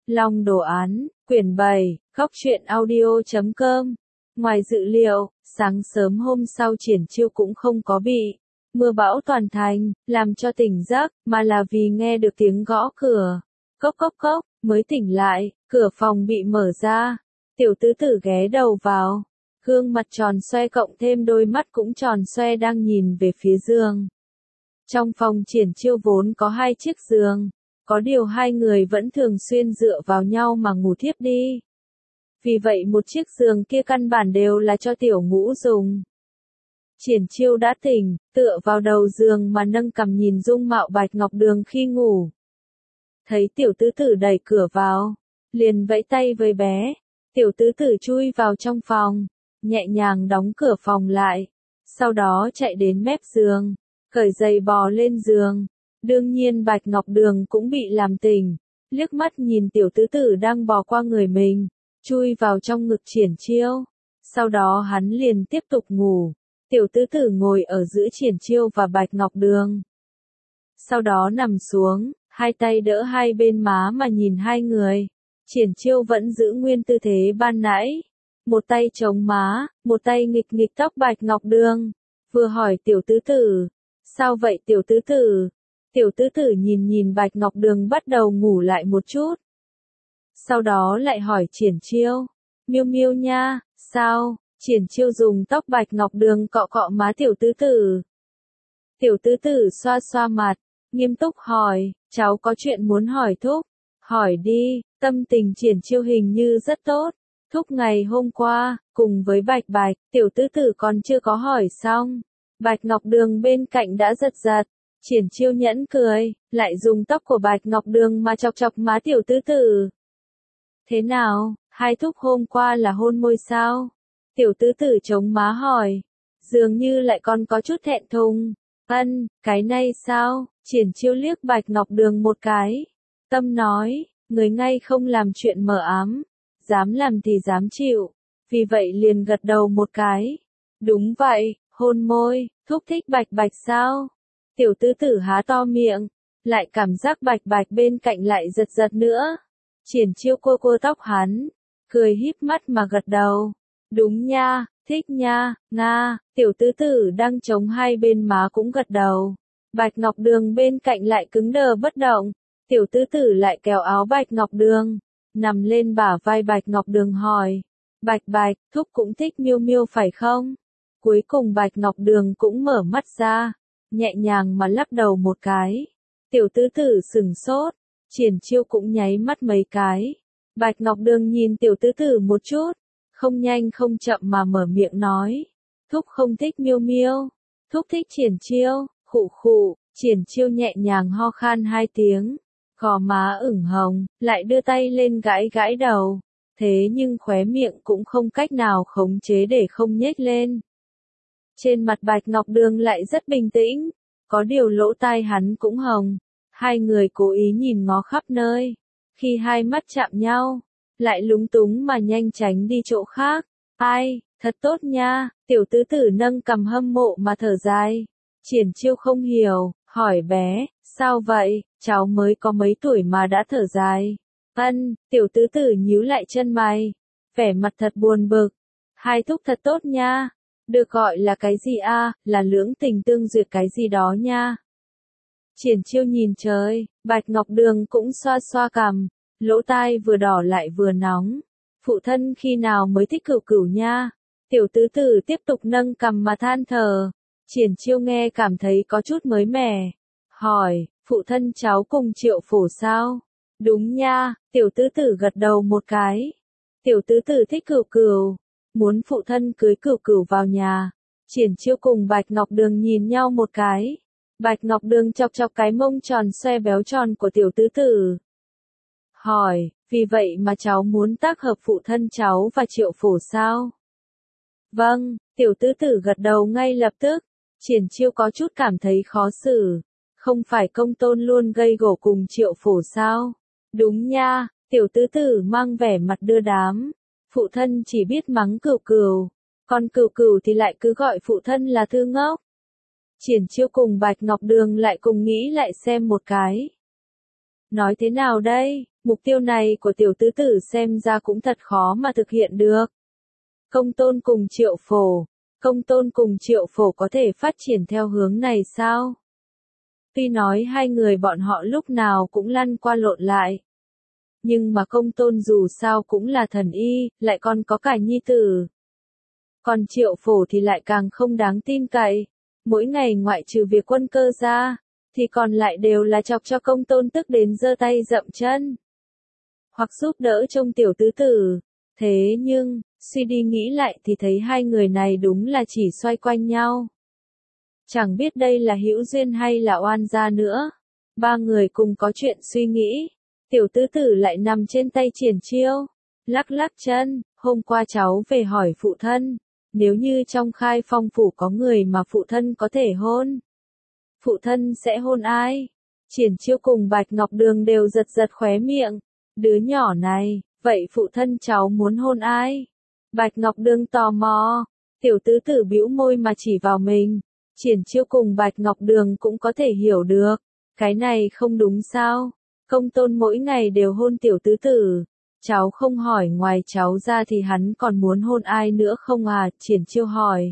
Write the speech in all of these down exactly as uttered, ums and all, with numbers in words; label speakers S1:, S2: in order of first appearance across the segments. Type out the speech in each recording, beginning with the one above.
S1: Long đồ án, quyển bảy, góc truyện audio chấm com. Ngoài dự liệu, sáng sớm hôm sau Triển Chiêu cũng không có bị mưa bão toàn thành, làm cho tỉnh giấc, mà là vì nghe được tiếng gõ cửa. Cốc cốc cốc, mới tỉnh lại, cửa phòng bị mở ra. Tiểu tứ tử ghé đầu vào. Gương mặt tròn xoe cộng thêm đôi mắt cũng tròn xoe đang nhìn về phía giường. Trong phòng Triển Chiêu vốn có hai chiếc giường. Có điều hai người vẫn thường xuyên dựa vào nhau mà ngủ thiếp đi. Vì vậy một chiếc giường kia căn bản đều là cho tiểu ngũ dùng. Triển Chiêu đã tỉnh, tựa vào đầu giường mà nâng cằm nhìn dung mạo Bạch Ngọc Đường khi ngủ. Thấy tiểu tứ tử đẩy cửa vào, liền vẫy tay với bé. Tiểu tứ tử chui vào trong phòng, nhẹ nhàng đóng cửa phòng lại. Sau đó chạy đến mép giường, cởi giày bò lên giường. Đương nhiên Bạch Ngọc Đường cũng bị làm tỉnh, liếc mắt nhìn tiểu tứ tử đang bò qua người mình, chui vào trong ngực Triển Chiêu. Sau đó hắn liền tiếp tục ngủ, tiểu tứ tử ngồi ở giữa Triển Chiêu và Bạch Ngọc Đường. Sau đó nằm xuống, hai tay đỡ hai bên má mà nhìn hai người. Triển Chiêu vẫn giữ nguyên tư thế ban nãy, một tay chống má, một tay nghịch nghịch tóc Bạch Ngọc Đường. Vừa hỏi tiểu tứ tử, sao vậy tiểu tứ tử? Tiểu tứ tử nhìn nhìn Bạch Ngọc Đường bắt đầu ngủ lại một chút. Sau đó lại hỏi Triển Chiêu, miêu miêu nha, sao? Triển Chiêu dùng tóc Bạch Ngọc Đường cọ cọ má tiểu tứ tử. Tiểu tứ tử xoa xoa mặt, nghiêm túc hỏi, cháu có chuyện muốn hỏi thúc. Hỏi đi, tâm tình Triển Chiêu hình như rất tốt. Thúc ngày hôm qua, cùng với Bạch Bạch, tiểu tứ tử còn chưa có hỏi xong. Bạch Ngọc Đường bên cạnh đã giật giật. Triển Chiêu nhẫn cười, lại dùng tóc của Bạch Ngọc Đường mà chọc chọc má tiểu tứ tử. Thế nào, hai thúc hôm qua là hôn môi sao? Tiểu tứ tử chống má hỏi. Dường như lại còn có chút thẹn thùng. Ân, cái này sao? Triển Chiêu liếc Bạch Ngọc Đường một cái. Tâm nói, người ngay không làm chuyện mờ ám. Dám làm thì dám chịu. Vì vậy liền gật đầu một cái. Đúng vậy, hôn môi, thúc thích Bạch Bạch sao? Tiểu tứ tử há to miệng, lại cảm giác Bạch Bạch bên cạnh lại giật giật nữa. Triển Chiêu cô cô tóc hắn, cười híp mắt mà gật đầu. Đúng nha, thích nha, nga, tiểu tứ tử đang chống hai bên má cũng gật đầu. Bạch Ngọc Đường bên cạnh lại cứng đờ bất động. Tiểu tứ tử lại kéo áo Bạch Ngọc Đường, nằm lên bả vai Bạch Ngọc Đường hỏi. Bạch Bạch, thúc cũng thích miêu miêu phải không? Cuối cùng Bạch Ngọc Đường cũng mở mắt ra. Nhẹ nhàng mà lắc đầu một cái. Tiểu tứ tử sừng sốt. Triển Chiêu cũng nháy mắt mấy cái. Bạch Ngọc Đường nhìn tiểu tứ tử một chút. Không nhanh không chậm mà mở miệng nói. Thúc không thích miêu miêu. Thúc thích Triển Chiêu. Khụ khụ. Triển Chiêu nhẹ nhàng ho khan hai tiếng. Gò má ửng hồng. Lại đưa tay lên gãi gãi đầu. Thế nhưng khóe miệng cũng không cách nào khống chế để không nhếch lên. Trên mặt Bạch Ngọc Đường lại rất bình tĩnh, có điều lỗ tai hắn cũng hồng. Hai người cố ý nhìn ngó khắp nơi. Khi hai mắt chạm nhau, lại lúng túng mà nhanh tránh đi chỗ khác. Ai, thật tốt nha, tiểu tứ tử nâng cằm hâm mộ mà thở dài. Triển Chiêu không hiểu, hỏi bé, sao vậy, cháu mới có mấy tuổi mà đã thở dài. Ân, tiểu tứ tử nhíu lại chân mày, vẻ mặt thật buồn bực. Hai thúc thật tốt nha. Được gọi là cái gì a, à, là lưỡng tình tương duyệt cái gì đó nha. Triển Chiêu nhìn trời, Bạch Ngọc Đường cũng xoa xoa cằm, lỗ tai vừa đỏ lại vừa nóng. Phụ thân khi nào mới thích cửu cửu nha. Tiểu tứ tử tiếp tục nâng cằm mà than thở. Triển Chiêu nghe cảm thấy có chút mới mẻ. Hỏi, phụ thân cháu cùng Triệu Phổ sao? Đúng nha, tiểu tứ tử gật đầu một cái. Tiểu tứ tử thích cửu cửu. Muốn phụ thân cưới cửu cửu vào nhà. Triển Chiêu cùng Bạch Ngọc Đường nhìn nhau một cái. Bạch Ngọc Đường chọc chọc cái mông tròn xoe béo tròn của tiểu tứ tử. Hỏi, vì vậy mà cháu muốn tác hợp phụ thân cháu và Triệu Phổ sao? Vâng, tiểu tứ tử gật đầu ngay lập tức. Triển Chiêu có chút cảm thấy khó xử. Không phải công tôn luôn gây gổ cùng Triệu Phổ sao? Đúng nha, tiểu tứ tử mang vẻ mặt đưa đám. Phụ thân chỉ biết mắng cửu cửu, còn cửu cửu thì lại cứ gọi phụ thân là thư ngốc. Triển Chiêu cùng Bạch Ngọc Đường lại cùng nghĩ lại xem một cái. Nói thế nào đây, Mục tiêu này của tiểu tứ tử xem ra cũng thật khó mà thực hiện được. Công tôn cùng Triệu Phổ. Công tôn cùng Triệu Phổ có thể phát triển theo hướng này sao? Tuy nói hai người bọn họ lúc nào cũng lăn qua lộn lại. Nhưng mà công tôn dù sao cũng là thần y, lại còn có cả nhi tử. Còn Triệu Phổ thì lại càng không đáng tin cậy. Mỗi ngày ngoại trừ việc quân cơ ra, thì còn lại đều là chọc cho công tôn tức đến giơ tay dậm chân. Hoặc giúp đỡ trông tiểu tứ tử. Thế nhưng, suy đi nghĩ lại thì thấy hai người này đúng là chỉ xoay quanh nhau. Chẳng biết đây là hữu duyên hay là oan gia nữa. Ba người cùng có chuyện suy nghĩ. Tiểu tứ tử lại nằm trên tay Triển Chiêu. Lắc lắc chân, hôm qua cháu về hỏi phụ thân. Nếu như trong Khai Phong phủ có người mà phụ thân có thể hôn. Phụ thân sẽ hôn ai? Triển Chiêu cùng Bạch Ngọc Đường đều giật giật khóe miệng. Đứa nhỏ này, vậy phụ thân cháu muốn hôn ai? Bạch Ngọc Đường tò mò. Tiểu tứ tử bĩu môi mà chỉ vào mình. Triển Chiêu cùng Bạch Ngọc Đường cũng có thể hiểu được. Cái này không đúng sao? Công tôn mỗi ngày đều hôn tiểu tứ tử. Cháu không hỏi ngoài cháu ra thì hắn còn muốn hôn ai nữa không à? Triển Chiêu hỏi.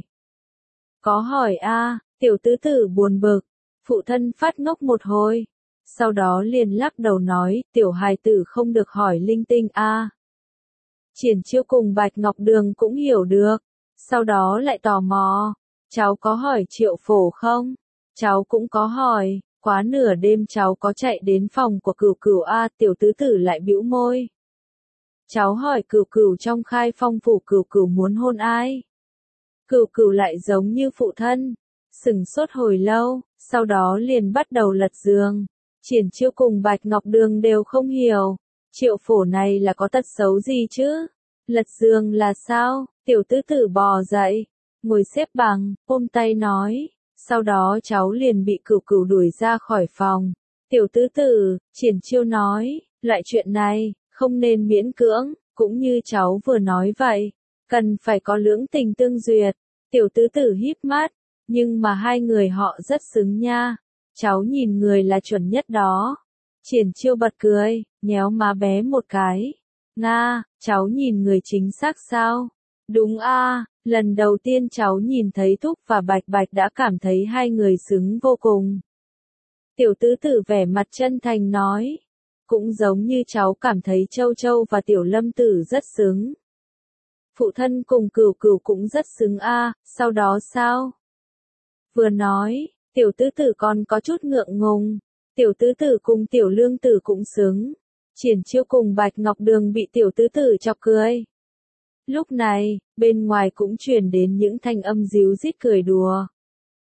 S1: Có hỏi a, tiểu tứ tử buồn bực. Phụ thân phát ngốc một hồi. Sau đó liền lắc đầu nói, tiểu hài tử không được hỏi linh tinh a. Triển Chiêu cùng Bạch Ngọc Đường cũng hiểu được. Sau đó lại tò mò. Cháu có hỏi Triệu Phổ không? Cháu cũng có hỏi. Quá nửa đêm cháu có chạy đến phòng của Cửu Cửu a, tiểu tứ tử lại bĩu môi. Cháu hỏi Cửu Cửu trong Khai Phong phủ Cửu Cửu muốn hôn ai? Cửu Cửu lại giống như phụ thân. Sừng sốt hồi lâu, sau đó liền bắt đầu lật giường. Triển Chiêu cùng Bạch Ngọc Đường đều không hiểu. Triệu Phổ này là có tật xấu gì chứ? Lật giường là sao? Tiểu tứ tử bò dậy. Ngồi xếp bằng, ôm tay nói. Sau đó cháu liền bị Cửu Cửu đuổi ra khỏi phòng. Tiểu tứ tử, Triển Chiêu nói, loại chuyện này, không nên miễn cưỡng, cũng như cháu vừa nói vậy. Cần phải có lưỡng tình tương duyệt. Tiểu tứ tử híp mắt, nhưng mà hai người họ rất xứng nha. Cháu nhìn người là chuẩn nhất đó. Triển Chiêu bật cười, nhéo má bé một cái. Nga, cháu nhìn người chính xác sao? Đúng a, lần đầu tiên cháu nhìn thấy Thúc và Bạch Bạch đã cảm thấy hai người xứng vô cùng. Tiểu tứ tử vẻ mặt chân thành nói. Cũng giống như cháu cảm thấy Châu Châu và Tiểu Lâm Tử rất xứng. Phụ thân cùng Cửu Cửu cũng rất xứng a, sau đó sao? Vừa nói, tiểu tứ tử còn có chút ngượng ngùng. Tiểu tứ tử cùng Tiểu Lương Tử cũng xứng. Triển Chiêu cùng Bạch Ngọc Đường bị tiểu tứ tử chọc cười. Lúc này, bên ngoài cũng truyền đến những thanh âm díu dít cười đùa.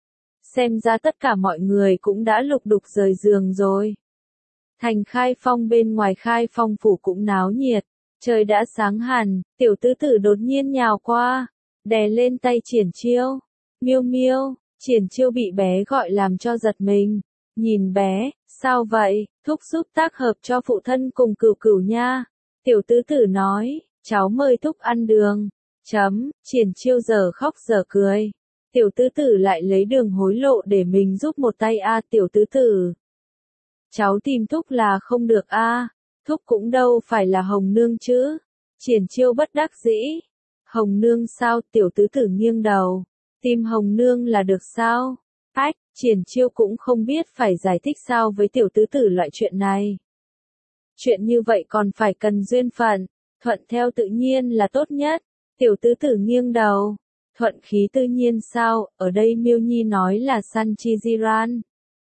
S1: Xem ra tất cả mọi người cũng đã lục đục rời giường rồi. Thành Khai Phong bên ngoài Khai Phong phủ cũng náo nhiệt. Trời đã sáng hẳn, tiểu tứ tử đột nhiên nhào qua, đè lên tay Triển Chiêu. Miêu miêu, Triển Chiêu bị bé gọi làm cho giật mình. Nhìn bé, sao vậy, thúc giúp tác hợp cho phụ thân cùng Cửu Cửu nha. Tiểu tứ tử nói, cháu mời thúc ăn đường. Chấm, Triển Chiêu giờ khóc giờ cười. Tiểu tứ tử lại lấy đường hối lộ để mình giúp một tay a, tiểu tứ tử. Cháu tìm thúc là không được a, thúc cũng đâu phải là Hồng Nương chứ. Triển Chiêu bất đắc dĩ. Hồng Nương sao? Tiểu tứ tử nghiêng đầu. Tìm Hồng Nương là được sao? Ách, Triển Chiêu cũng không biết phải giải thích sao với tiểu tứ tử loại chuyện này. Chuyện như vậy còn phải cần duyên phận, thuận theo tự nhiên là tốt nhất. Tiểu tứ tử nghiêng đầu. Thuận khí tự nhiên sao? Ở đây Miêu Nhi nói là San Chi Jiran.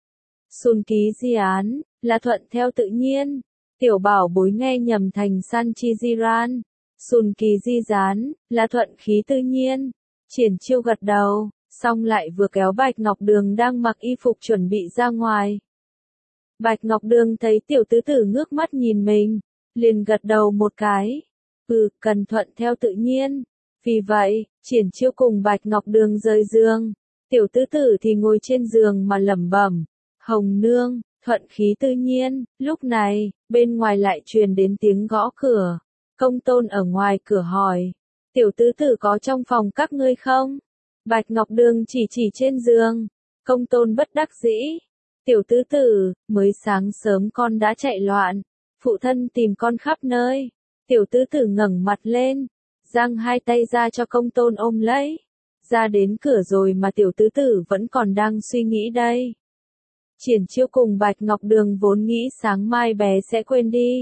S1: Sun Ký Di Án, là thuận theo tự nhiên. Tiểu bảo bối nghe nhầm thành San Chi Jiran. Sun Ký Di Gián, là thuận khí tự nhiên. Triển Chiêu gật đầu, xong lại vừa kéo Bạch Ngọc Đường đang mặc y phục chuẩn bị ra ngoài. Bạch Ngọc Đường thấy tiểu tứ tử ngước mắt nhìn mình, liền gật đầu một cái. Ừ, cần thuận theo tự nhiên. Vì vậy, Triển Chiêu cùng Bạch Ngọc Đường rời giường. Tiểu tứ tử thì ngồi trên giường mà lẩm bẩm. Hồng Nương, thuận khí tự nhiên. Lúc này, bên ngoài lại truyền đến tiếng gõ cửa. Công tôn ở ngoài cửa hỏi. Tiểu tứ tử có trong phòng các ngươi không? Bạch Ngọc Đường chỉ chỉ trên giường. Công tôn bất đắc dĩ. Tiểu tứ tử, mới sáng sớm con đã chạy loạn. Phụ thân tìm con khắp nơi. Tiểu tứ tử ngẩng mặt lên, giang hai tay ra cho Công Tôn ôm lấy. Ra đến cửa rồi mà tiểu tứ tử vẫn còn đang suy nghĩ đây. Triển Chiêu cùng Bạch Ngọc Đường vốn nghĩ sáng mai bé sẽ quên đi.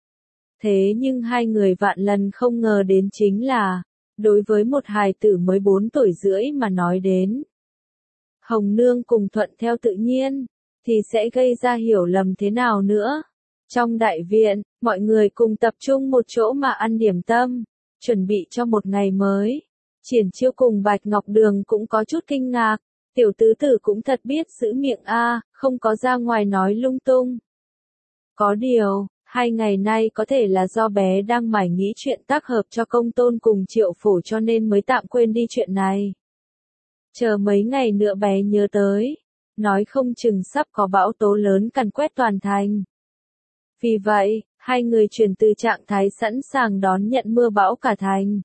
S1: Thế nhưng hai người vạn lần không ngờ đến chính là, đối với một hài tử mới bốn tuổi rưỡi mà nói đến, Hồng Nương cùng thuận theo tự nhiên, thì sẽ gây ra hiểu lầm thế nào nữa. Trong đại viện, mọi người cùng tập trung một chỗ mà ăn điểm tâm, chuẩn bị cho một ngày mới. Triển Chiêu cùng Bạch Ngọc Đường cũng có chút kinh ngạc, tiểu tứ tử cũng thật biết giữ miệng a, không có ra ngoài nói lung tung. Có điều, hai ngày nay có thể là do bé đang mải nghĩ chuyện tác hợp cho Công Tôn cùng Triệu Phổ cho nên mới tạm quên đi chuyện này. Chờ mấy ngày nữa bé nhớ tới, nói không chừng sắp có bão tố lớn càn quét toàn thành. Vì vậy, hai người chuyển từ trạng thái sẵn sàng đón nhận mưa bão cả thành,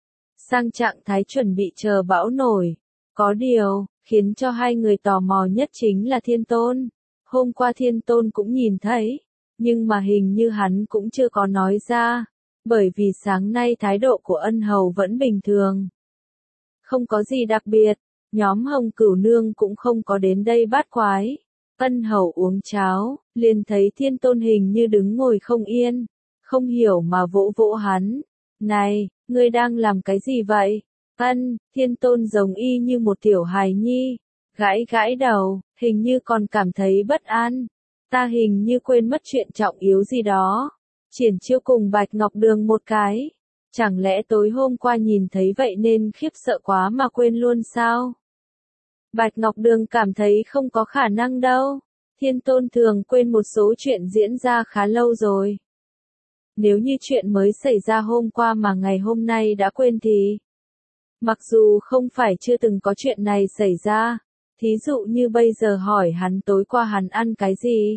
S1: sang trạng thái chuẩn bị chờ bão nổi. Có điều, khiến cho hai người tò mò nhất chính là Thiên Tôn. Hôm qua Thiên Tôn cũng nhìn thấy, nhưng mà hình như hắn cũng chưa có nói ra, bởi vì sáng nay thái độ của ân hầu vẫn bình thường. Không có gì đặc biệt, nhóm Hồng Cửu Nương cũng không có đến đây bát quái. Ân hầu uống cháo, liền thấy Thiên Tôn hình như đứng ngồi không yên, không hiểu mà vỗ vỗ hắn. Này, ngươi đang làm cái gì vậy? Ân, Thiên Tôn giống y như một tiểu hài nhi, gãi gãi đầu, hình như còn cảm thấy bất an. Ta hình như quên mất chuyện trọng yếu gì đó. Triển Chiêu cùng Bạch Ngọc Đường một cái. Chẳng lẽ tối hôm qua nhìn thấy vậy nên khiếp sợ quá mà quên luôn sao? Bạch Ngọc Đường cảm thấy không có khả năng đâu. Thiên Tôn thường quên một số chuyện diễn ra khá lâu rồi. Nếu như chuyện mới xảy ra hôm qua mà ngày hôm nay đã quên thì... Mặc dù không phải chưa từng có chuyện này xảy ra, thí dụ như bây giờ hỏi hắn tối qua hắn ăn cái gì,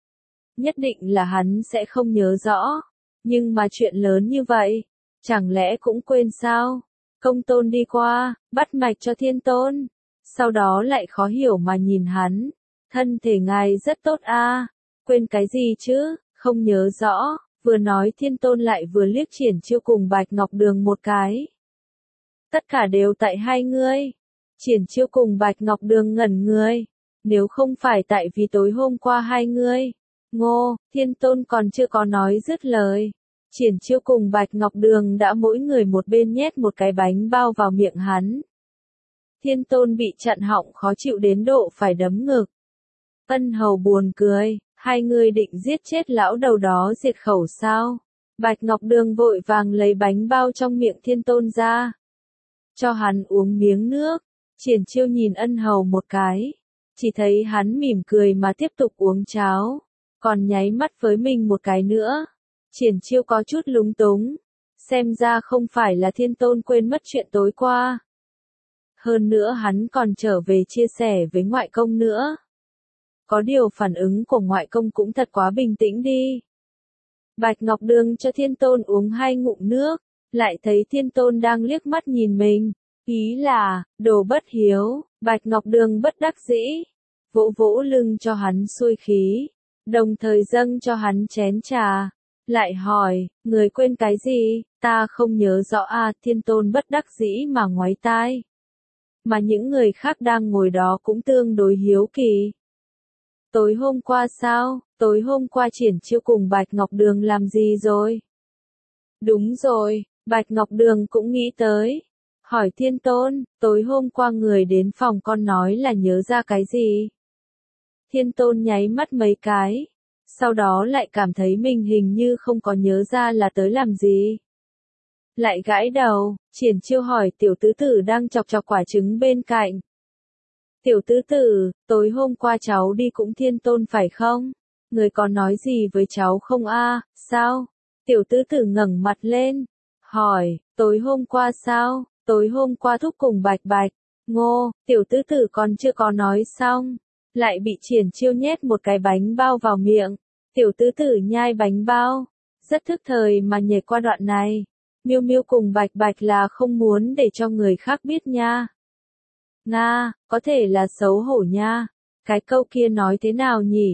S1: nhất định là hắn sẽ không nhớ rõ. Nhưng mà chuyện lớn như vậy, chẳng lẽ cũng quên sao? Công Tôn đi qua, bắt mạch cho Thiên Tôn, sau đó lại khó hiểu mà nhìn hắn. Thân thể ngài rất tốt a, quên cái gì chứ, không nhớ rõ. Vừa nói Thiên Tôn lại vừa liếc Triển Chiêu cùng Bạch Ngọc Đường một cái. Tất cả đều tại hai ngươi. Triển Chiêu cùng Bạch Ngọc Đường ngẩn người. Nếu không phải tại vì tối hôm qua hai ngươi. Ngô, Thiên Tôn còn chưa có nói dứt lời. Triển Chiêu cùng Bạch Ngọc Đường đã mỗi người một bên nhét một cái bánh bao vào miệng hắn. Thiên Tôn bị chặn họng khó chịu đến độ phải đấm ngực. Ân hầu buồn cười, hai người định giết chết lão đầu đó diệt khẩu sao? Bạch Ngọc Đường vội vàng lấy bánh bao trong miệng Thiên Tôn ra, cho hắn uống miếng nước. Triển Chiêu nhìn ân hầu một cái, chỉ thấy hắn mỉm cười mà tiếp tục uống cháo, còn nháy mắt với mình một cái nữa. Triển Chiêu có chút lúng túng, xem ra không phải là Thiên Tôn quên mất chuyện tối qua. Hơn nữa hắn còn trở về chia sẻ với ngoại công nữa. Có điều phản ứng của ngoại công cũng thật quá bình tĩnh đi. Bạch Ngọc Đường cho Thiên Tôn uống hai ngụm nước, lại thấy Thiên Tôn đang liếc mắt nhìn mình, ý là, đồ bất hiếu. Bạch Ngọc Đường bất đắc dĩ, vỗ vỗ lưng cho hắn xuôi khí, đồng thời dâng cho hắn chén trà, lại hỏi, người quên cái gì? Ta không nhớ rõ à. Thiên Tôn bất đắc dĩ mà ngoáy tai. Mà những người khác đang ngồi đó cũng tương đối hiếu kỳ. Tối hôm qua sao? Tối hôm qua Triển Chiêu cùng Bạch Ngọc Đường làm gì rồi? Đúng rồi, Bạch Ngọc Đường cũng nghĩ tới. Hỏi Thiên Tôn, tối hôm qua người đến phòng con nói là nhớ ra cái gì? Thiên Tôn nháy mắt mấy cái, sau đó lại cảm thấy mình hình như không có nhớ ra là tới làm gì. Lại gãi đầu, Triển Chiêu hỏi tiểu tứ tử đang chọc chọc quả trứng bên cạnh. Tiểu tứ tử, tối hôm qua cháu đi cũng Thiên Tôn phải không? Người có nói gì với cháu không a? Sao? Tiểu tứ tử ngẩng mặt lên, hỏi, tối hôm qua sao? Tối hôm qua thúc cùng Bạch Bạch. Ngô, tiểu tứ tử còn chưa có nói xong, lại bị Triển Chiêu nhét một cái bánh bao vào miệng. Tiểu tứ tử nhai bánh bao, rất thức thời mà nhảy qua đoạn này. Miêu Miêu cùng Bạch Bạch là không muốn để cho người khác biết nha. Nga, có thể là xấu hổ nha. Cái câu kia nói thế nào nhỉ?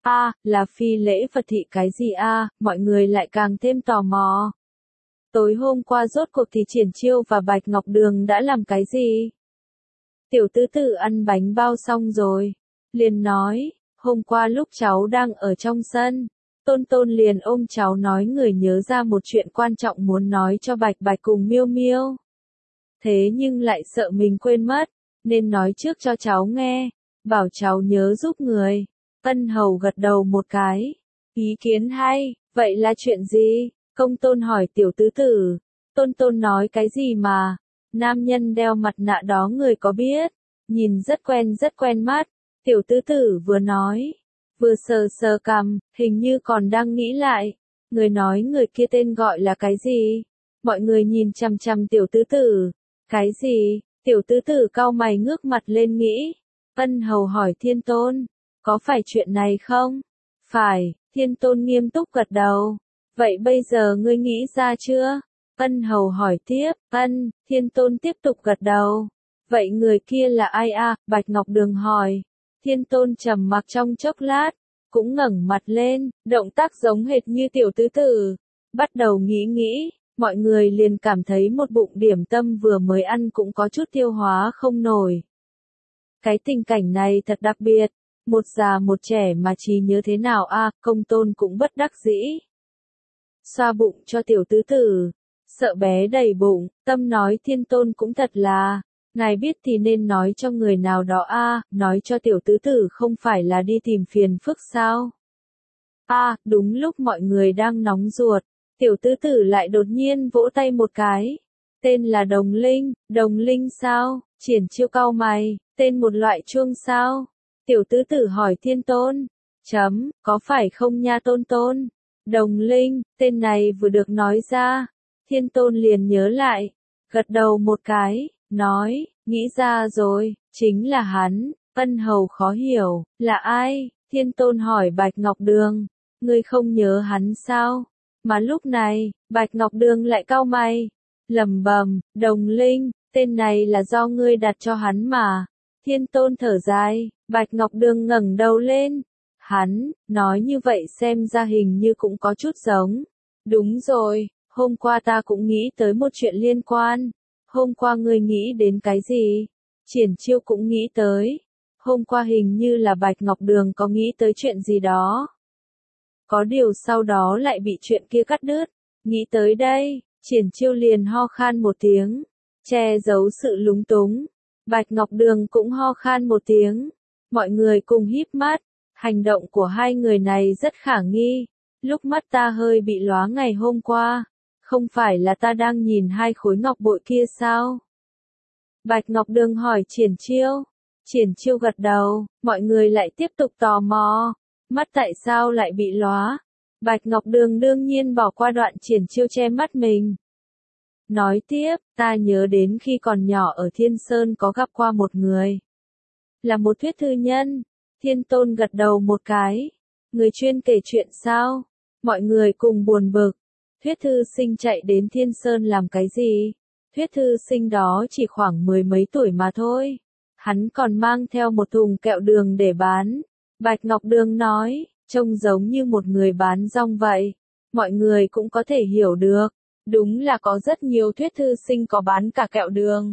S1: A, là phi lễ Phật thị cái gì a? Mọi người lại càng thêm tò mò. Tối hôm qua rốt cuộc thì Triển Chiêu và Bạch Ngọc Đường đã làm cái gì? Tiểu tứ tử ăn bánh bao xong rồi. Liền nói, hôm qua lúc cháu đang ở trong sân, Tôn Tôn liền ôm cháu nói người nhớ ra một chuyện quan trọng muốn nói cho Bạch Bạch cùng Miêu Miêu. Thế nhưng lại sợ mình quên mất, nên nói trước cho cháu nghe, bảo cháu nhớ giúp người. Ân Hầu gật đầu một cái. Ý kiến hay, vậy là chuyện gì? Công Tôn hỏi tiểu tứ tử. Tôn Tôn nói cái gì mà? Nam nhân đeo mặt nạ đó người có biết? Nhìn rất quen rất quen mắt. Tiểu tứ tử vừa nói, vừa sờ sờ cằm, hình như còn đang nghĩ lại. Người nói người kia tên gọi là cái gì? Mọi người nhìn chằm chằm tiểu tứ tử. Cái gì? Tiểu tứ tử cau mày ngước mặt lên nghĩ. Ân Hầu hỏi Thiên Tôn, có phải chuyện này không? Phải, Thiên Tôn nghiêm túc gật đầu. Vậy bây giờ ngươi nghĩ ra chưa? Ân Hầu hỏi tiếp. Ân, Thiên Tôn tiếp tục gật đầu. Vậy người kia là ai a? Bạch Ngọc Đường hỏi. Thiên Tôn trầm mặc trong chốc lát, cũng ngẩng mặt lên, động tác giống hệt như tiểu tứ tử. Bắt đầu nghĩ nghĩ, mọi người liền cảm thấy một bụng điểm tâm vừa mới ăn cũng có chút tiêu hóa không nổi. Cái tình cảnh này thật đặc biệt, một già một trẻ mà trí nhớ thế nào a? Công Tôn cũng bất đắc dĩ. Xoa bụng cho tiểu tứ tử, sợ bé đầy bụng, tâm nói Thiên Tôn cũng thật là, ngài biết thì nên nói cho người nào đó a, nói cho tiểu tứ tử không phải là đi tìm phiền phức sao? A, đúng lúc mọi người đang nóng ruột, tiểu tứ tử lại đột nhiên vỗ tay một cái. Tên là Đồng Linh, Đồng Linh sao? Triển Chiêu cau mày, tên một loại chuông sao? Tiểu tứ tử hỏi Thiên Tôn. Chấm, có phải không nha Tôn Tôn? Đồng Linh, tên này vừa được nói ra. Thiên Tôn liền nhớ lại, gật đầu một cái, nói, nghĩ ra rồi, chính là hắn. Ân Hầu khó hiểu, là ai? Thiên Tôn hỏi Bạch Ngọc Đường, ngươi không nhớ hắn sao? Mà lúc này, Bạch Ngọc Đường lại cau mày, lẩm bẩm, Đồng Linh, tên này là do ngươi đặt cho hắn mà. Thiên Tôn thở dài, Bạch Ngọc Đường ngẩng đầu lên. Hắn, nói như vậy xem ra hình như cũng có chút giống. Đúng rồi, hôm qua ta cũng nghĩ tới một chuyện liên quan. Hôm qua ngươi nghĩ đến cái gì? Triển Chiêu cũng nghĩ tới. Hôm qua hình như là Bạch Ngọc Đường có nghĩ tới chuyện gì đó. Có điều sau đó lại bị chuyện kia cắt đứt. Nghĩ tới đây, Triển Chiêu liền ho khan một tiếng, che giấu sự lúng túng. Bạch Ngọc Đường cũng ho khan một tiếng. Mọi người cùng híp mắt. Hành động của hai người này rất khả nghi. Lúc mắt ta hơi bị lóa ngày hôm qua, không phải là ta đang nhìn hai khối ngọc bội kia sao? Bạch Ngọc Đường hỏi Triển Chiêu. Triển Chiêu gật đầu, mọi người lại tiếp tục tò mò. Mắt tại sao lại bị lóa? Bạch Ngọc Đường đương nhiên bỏ qua đoạn Triển Chiêu che mắt mình. Nói tiếp, ta nhớ đến khi còn nhỏ ở Thiên Sơn có gặp qua một người. Là một thuyết thư nhân. Thiên Tôn gật đầu một cái. Người chuyên kể chuyện sao? Mọi người cùng buồn bực. Thuyết thư sinh chạy đến Thiên Sơn làm cái gì? Thuyết thư sinh đó chỉ khoảng mười mấy tuổi mà thôi. Hắn còn mang theo một thùng kẹo đường để bán. Bạch Ngọc Đường nói, trông giống như một người bán rong vậy. Mọi người cũng có thể hiểu được. Đúng là có rất nhiều thuyết thư sinh có bán cả kẹo đường.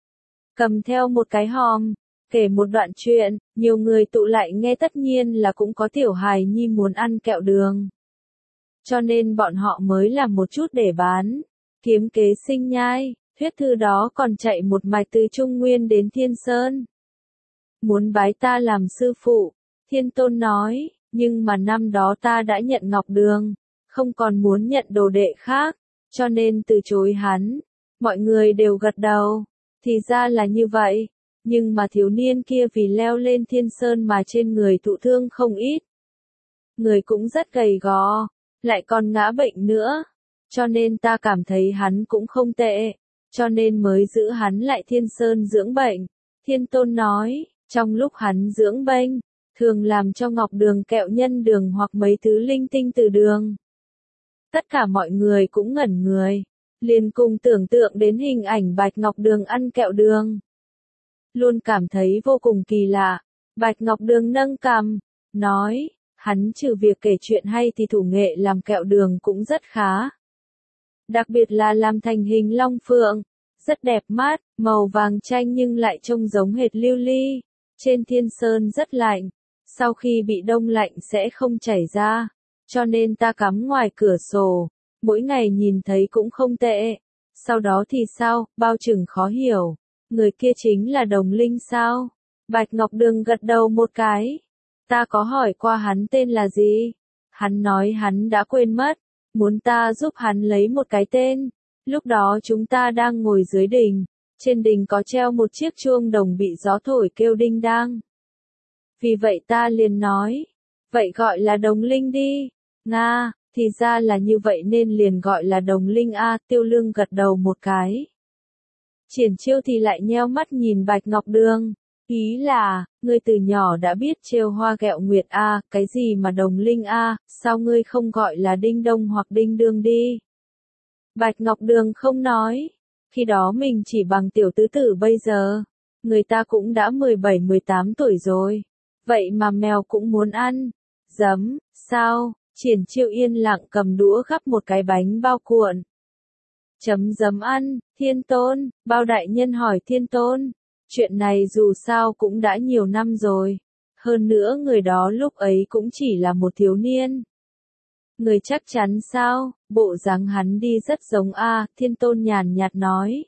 S1: Cầm theo một cái hòm, kể một đoạn chuyện, nhiều người tụ lại nghe tất nhiên là cũng có tiểu hài nhi muốn ăn kẹo đường. Cho nên bọn họ mới làm một chút để bán, kiếm kế sinh nhai, thuyết thư đó còn chạy một mạch từ Trung Nguyên đến Thiên Sơn. Muốn bái ta làm sư phụ, Thiên Tôn nói, nhưng mà năm đó ta đã nhận Ngọc Đường, không còn muốn nhận đồ đệ khác, cho nên từ chối hắn. Mọi người đều gật đầu, thì ra là như vậy. Nhưng mà thiếu niên kia vì leo lên Thiên Sơn mà trên người thụ thương không ít. Người cũng rất gầy gò, lại còn ngã bệnh nữa. Cho nên ta cảm thấy hắn cũng không tệ. Cho nên mới giữ hắn lại Thiên Sơn dưỡng bệnh. Thiên Tôn nói, trong lúc hắn dưỡng bệnh, thường làm cho Ngọc Đường kẹo nhân đường hoặc mấy thứ linh tinh từ đường. Tất cả mọi người cũng ngẩn người, liền cùng tưởng tượng đến hình ảnh Bạch Ngọc Đường ăn kẹo đường. Luôn cảm thấy vô cùng kỳ lạ. Bạch Ngọc Đường nâng cằm, nói, Hắn trừ việc kể chuyện hay thì thủ nghệ làm kẹo đường cũng rất khá. Đặc biệt là làm thành hình long phượng, rất đẹp mắt, màu vàng chanh nhưng lại trông giống hệt lưu ly. Trên thiên sơn rất lạnh, sau khi bị đông lạnh sẽ không chảy ra, cho nên ta cắm ngoài cửa sổ, mỗi ngày nhìn thấy cũng không tệ. Sau đó thì sao, bao chừng khó hiểu, người kia chính là Đồng Linh sao? Bạch Ngọc Đường gật đầu một cái. Ta có hỏi qua hắn tên là gì? Hắn nói hắn đã quên mất, muốn ta giúp hắn lấy một cái tên. Lúc đó chúng ta đang ngồi dưới đình, trên đình có treo một chiếc chuông đồng bị gió thổi kêu đinh đang. Vì vậy ta liền nói, vậy gọi là Đồng Linh đi. Nga, thì ra là như vậy nên liền gọi là Đồng Linh a. Tiêu Lương gật đầu một cái. Triển Chiêu thì lại nheo mắt nhìn Bạch Ngọc Đường. Ý là, ngươi từ nhỏ đã biết trêu hoa ghẹo nguyệt a, cái gì mà Đồng Linh a, sao ngươi không gọi là Đinh Đông hoặc Đinh Đương đi? Bạch Ngọc Đường không nói, khi đó mình chỉ bằng tiểu tứ tử bây giờ, người ta cũng đã mười bảy mười tám tuổi rồi, vậy mà mèo cũng muốn ăn. Giấm, sao? Triển Chiêu yên lặng cầm đũa gắp một cái bánh bao cuộn. Chấm giấm ăn, Thiên Tôn, Bao đại nhân hỏi Thiên Tôn. Chuyện này dù sao cũng đã nhiều năm rồi. Hơn nữa người đó lúc ấy cũng chỉ là một thiếu niên. Người chắc chắn sao, bộ dáng hắn đi rất giống a. Thiên Tôn nhàn nhạt nói.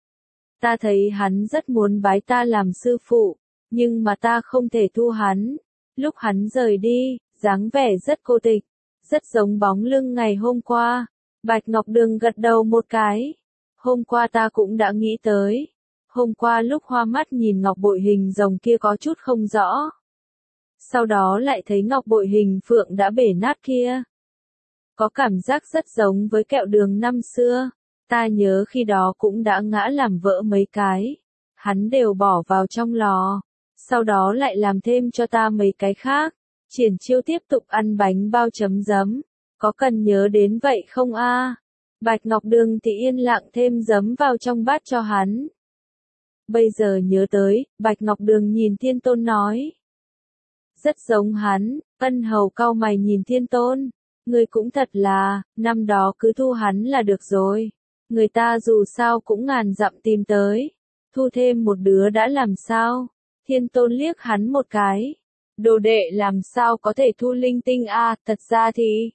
S1: Ta thấy hắn rất muốn bái ta làm sư phụ, nhưng mà ta không thể thu hắn. Lúc hắn rời đi, dáng vẻ rất cô tịch, rất giống bóng lưng ngày hôm qua. Bạch Ngọc Đường gật đầu một cái. Hôm qua ta cũng đã nghĩ tới. Hôm qua lúc hoa mắt nhìn ngọc bội hình rồng kia có chút không rõ. Sau đó lại thấy ngọc bội hình phượng đã bể nát kia. Có cảm giác rất giống với kẹo đường năm xưa. Ta nhớ khi đó cũng đã ngã làm vỡ mấy cái. Hắn đều bỏ vào trong lò. Sau đó lại làm thêm cho ta mấy cái khác. Triển Chiêu tiếp tục ăn bánh bao chấm giấm. Có cần nhớ đến vậy không a? Bạch Ngọc Đường thì yên lặng thêm giấm vào trong bát cho hắn. Bây giờ nhớ tới, Bạch Ngọc Đường nhìn Thiên Tôn nói. Rất giống hắn. Ân Hầu cau mày nhìn Thiên Tôn. Người cũng thật là, năm đó cứ thu hắn là được rồi. Người ta dù sao cũng ngàn dặm tìm tới. Thu thêm một đứa đã làm sao? Thiên Tôn liếc hắn một cái. Đồ đệ làm sao có thể thu linh tinh a, thật ra thì.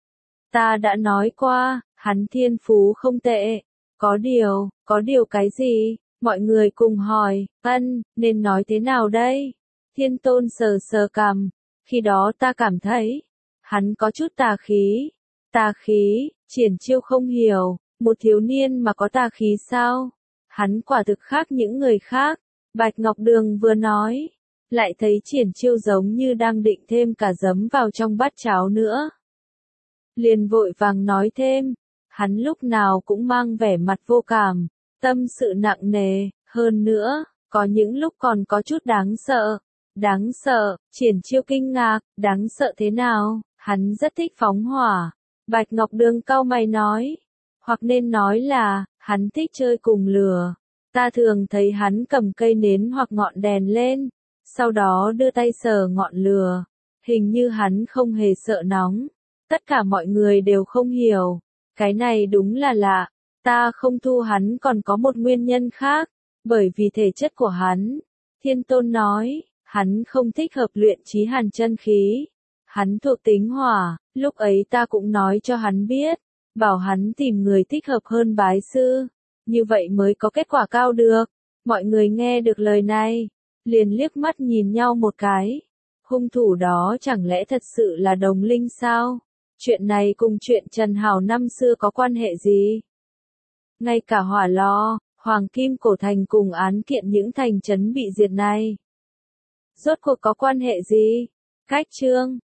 S1: Ta đã nói qua, hắn thiên phú không tệ. Có điều, có điều cái gì? Mọi người cùng hỏi, ân, nên nói thế nào đây? Thiên Tôn sờ sờ cằm. Khi đó ta cảm thấy, hắn có chút tà khí. Tà khí, Triển Chiêu không hiểu, một thiếu niên mà có tà khí sao? Hắn quả thực khác những người khác. Bạch Ngọc Đường vừa nói, lại thấy Triển Chiêu giống như đang định thêm cả giấm vào trong bát cháo nữa. Liền vội vàng nói thêm, hắn lúc nào cũng mang vẻ mặt vô cảm, tâm sự nặng nề, hơn nữa, có những lúc còn có chút đáng sợ. Đáng sợ, Triển Chiêu kinh ngạc, đáng sợ thế nào? Hắn rất thích phóng hỏa. Bạch Ngọc Đường cau mày nói, hoặc nên nói là, hắn thích chơi cùng lửa. Ta thường thấy hắn cầm cây nến hoặc ngọn đèn lên, sau đó đưa tay sờ ngọn lửa. Hình như hắn không hề sợ nóng. Tất cả mọi người đều không hiểu. Cái này đúng là lạ. Ta không thu hắn còn có một nguyên nhân khác, bởi vì thể chất của hắn. Thiên Tôn nói, hắn không thích hợp luyện chí hàn chân khí. Hắn thuộc tính hỏa, lúc ấy ta cũng nói cho hắn biết, bảo hắn tìm người thích hợp hơn bái sư, như vậy mới có kết quả cao được. Mọi người nghe được lời này, liền liếc mắt nhìn nhau một cái. Hung thủ đó chẳng lẽ thật sự là Đồng Linh sao? Chuyện này cùng chuyện Trần Hào năm xưa có quan hệ gì? Ngay cả Hỏa Lò, Hoàng Kim Cổ Thành cùng án kiện những thành trấn bị diệt này. Rốt cuộc có quan hệ gì? Cách chương